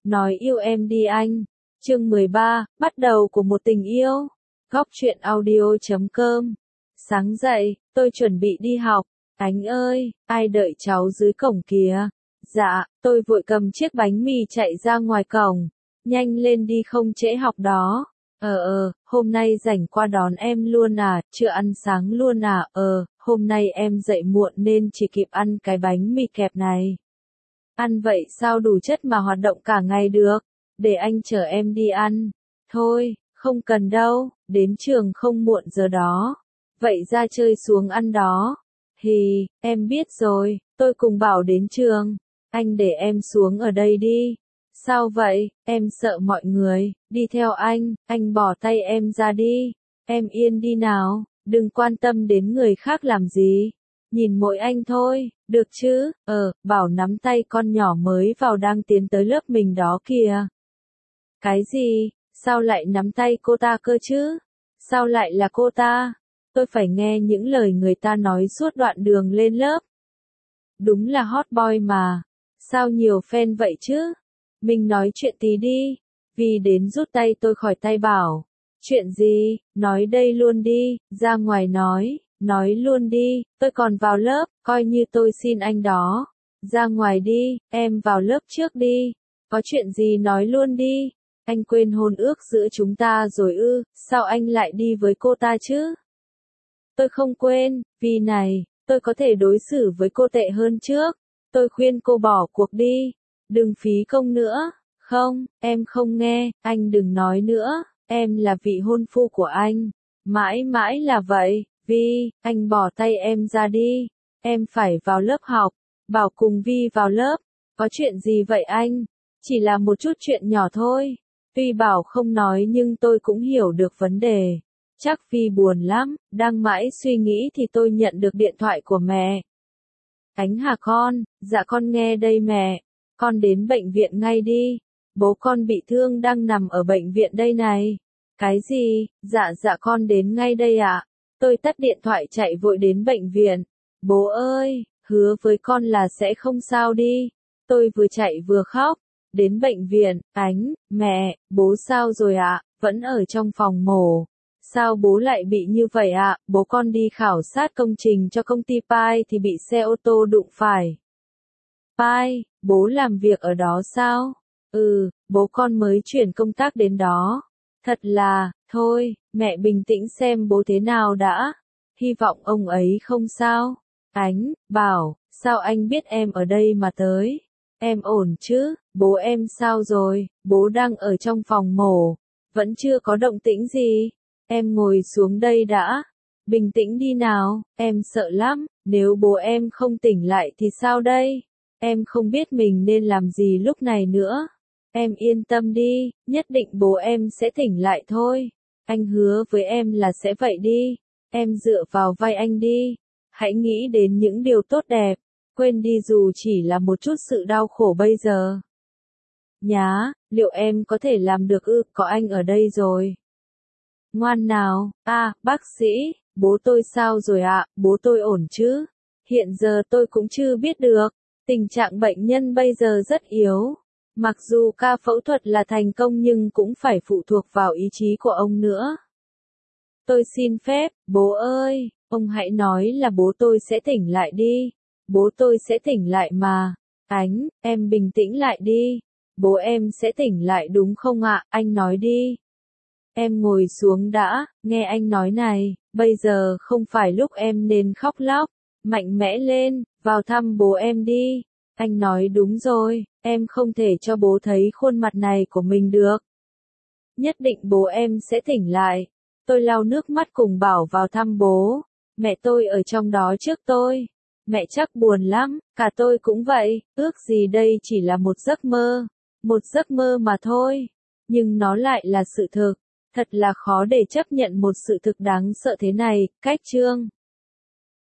nói yêu em đi anh. Chương 13, bắt đầu của một tình yêu. Góc truyện audio.com. Sáng dậy, tôi chuẩn bị đi học. Ánh ơi, ai đợi cháu dưới cổng kìa? Dạ, tôi vội cầm chiếc bánh mì chạy ra ngoài cổng. Nhanh lên đi không trễ học đó. Hôm nay rảnh qua đón em luôn à, chưa ăn sáng luôn à, hôm nay em dậy muộn nên chỉ kịp ăn cái bánh mì kẹp này. Ăn vậy sao đủ chất mà hoạt động cả ngày được, để anh chở em đi ăn. Thôi, không cần đâu, đến trường không muộn giờ đó. Vậy ra chơi xuống ăn đó. Hì, em biết rồi, tôi cùng Bảo đến trường. Anh để em xuống ở đây đi. Sao vậy, em sợ mọi người, đi theo anh bỏ tay em ra đi. Em yên đi nào, đừng quan tâm đến người khác làm gì. Nhìn mỗi anh thôi, được chứ? Bảo nắm tay con nhỏ mới vào đang tiến tới lớp mình đó kìa. Cái gì, sao lại nắm tay cô ta cơ chứ? Sao lại là cô ta? Tôi phải nghe những lời người ta nói suốt đoạn đường lên lớp. Đúng là hot boy mà. Sao nhiều fan vậy chứ? Mình nói chuyện tí đi. Vì đến rút tay tôi khỏi tay Bảo. Chuyện gì? Nói đây luôn đi, ra ngoài nói luôn đi, tôi còn vào lớp, coi như tôi xin anh đó. Ra ngoài đi, em vào lớp trước đi. Có chuyện gì nói luôn đi. Anh quên hôn ước giữa chúng ta rồi ư, sao anh lại đi với cô ta chứ? Tôi không quên, vì này, tôi có thể đối xử với cô tệ hơn trước. Tôi khuyên cô bỏ cuộc đi, đừng phí công nữa. Không, em không nghe, anh đừng nói nữa, em là vị hôn phu của anh. Mãi mãi là vậy, Vi, anh bỏ tay em ra đi. Em phải vào lớp học. Bảo cùng Vi vào lớp. Có chuyện gì vậy anh? Chỉ là một chút chuyện nhỏ thôi. Tuy Bảo không nói nhưng tôi cũng hiểu được vấn đề. Chắc Vi buồn lắm, đang mãi suy nghĩ thì tôi nhận được điện thoại của mẹ. Ánh hả con? Dạ con nghe đây mẹ. Con đến bệnh viện ngay đi. Bố con bị thương đang nằm ở bệnh viện đây này. Cái gì? Dạ con đến ngay đây ạ. Tôi tắt điện thoại chạy vội đến bệnh viện. Bố ơi, hứa với con là sẽ không sao đi. Tôi vừa chạy vừa khóc. Đến bệnh viện, mẹ, bố sao rồi ạ? Vẫn ở trong phòng mổ. Sao bố lại bị như vậy ạ? Bố con đi khảo sát công trình cho công ty Pai thì bị xe ô tô đụng phải. Pai, bố làm việc ở đó sao? Bố con mới chuyển công tác đến đó. Thật là, thôi, mẹ bình tĩnh xem bố thế nào đã. Hy vọng ông ấy không sao. Bảo, sao anh biết em ở đây mà tới? Em ổn chứ? Bố em sao rồi? Bố đang ở trong phòng mổ. Vẫn chưa có động tĩnh gì. Em ngồi xuống đây đã. Bình tĩnh đi nào, em sợ lắm. Nếu bố em không tỉnh lại thì sao đây? Em không biết mình nên làm gì lúc này nữa. Em yên tâm đi, nhất định bố em sẽ tỉnh lại thôi. Anh hứa với em là sẽ vậy đi. Em dựa vào vai anh đi. Hãy nghĩ đến những điều tốt đẹp. Quên đi dù chỉ là một chút sự đau khổ bây giờ. Nhá, liệu em có thể làm được ư? Có anh ở đây rồi. Ngoan nào. Bác sĩ, bố tôi sao rồi ạ? Bố tôi ổn chứ? Hiện giờ tôi cũng chưa biết được. Tình trạng bệnh nhân bây giờ rất yếu. Mặc dù ca phẫu thuật là thành công nhưng cũng phải phụ thuộc vào ý chí của ông nữa. Tôi xin phép, bố ơi, ông hãy nói là bố tôi sẽ tỉnh lại đi. Bố tôi sẽ tỉnh lại mà. Em bình tĩnh lại đi. Bố em sẽ tỉnh lại đúng không ạ? Anh nói đi. Em ngồi xuống đã, nghe anh nói này, bây giờ không phải lúc em nên khóc lóc. Mạnh mẽ lên, vào thăm bố em đi. Anh nói đúng rồi, em không thể cho bố thấy khuôn mặt này của mình được. Nhất định bố em sẽ tỉnh lại. Tôi lau nước mắt cùng Bảo vào thăm bố. Mẹ tôi ở trong đó trước tôi. Mẹ chắc buồn lắm, cả tôi cũng vậy, ước gì đây chỉ là một giấc mơ. Một giấc mơ mà thôi. Nhưng nó lại là sự thực. Thật là khó để chấp nhận một sự thực đáng sợ thế này. Cách chương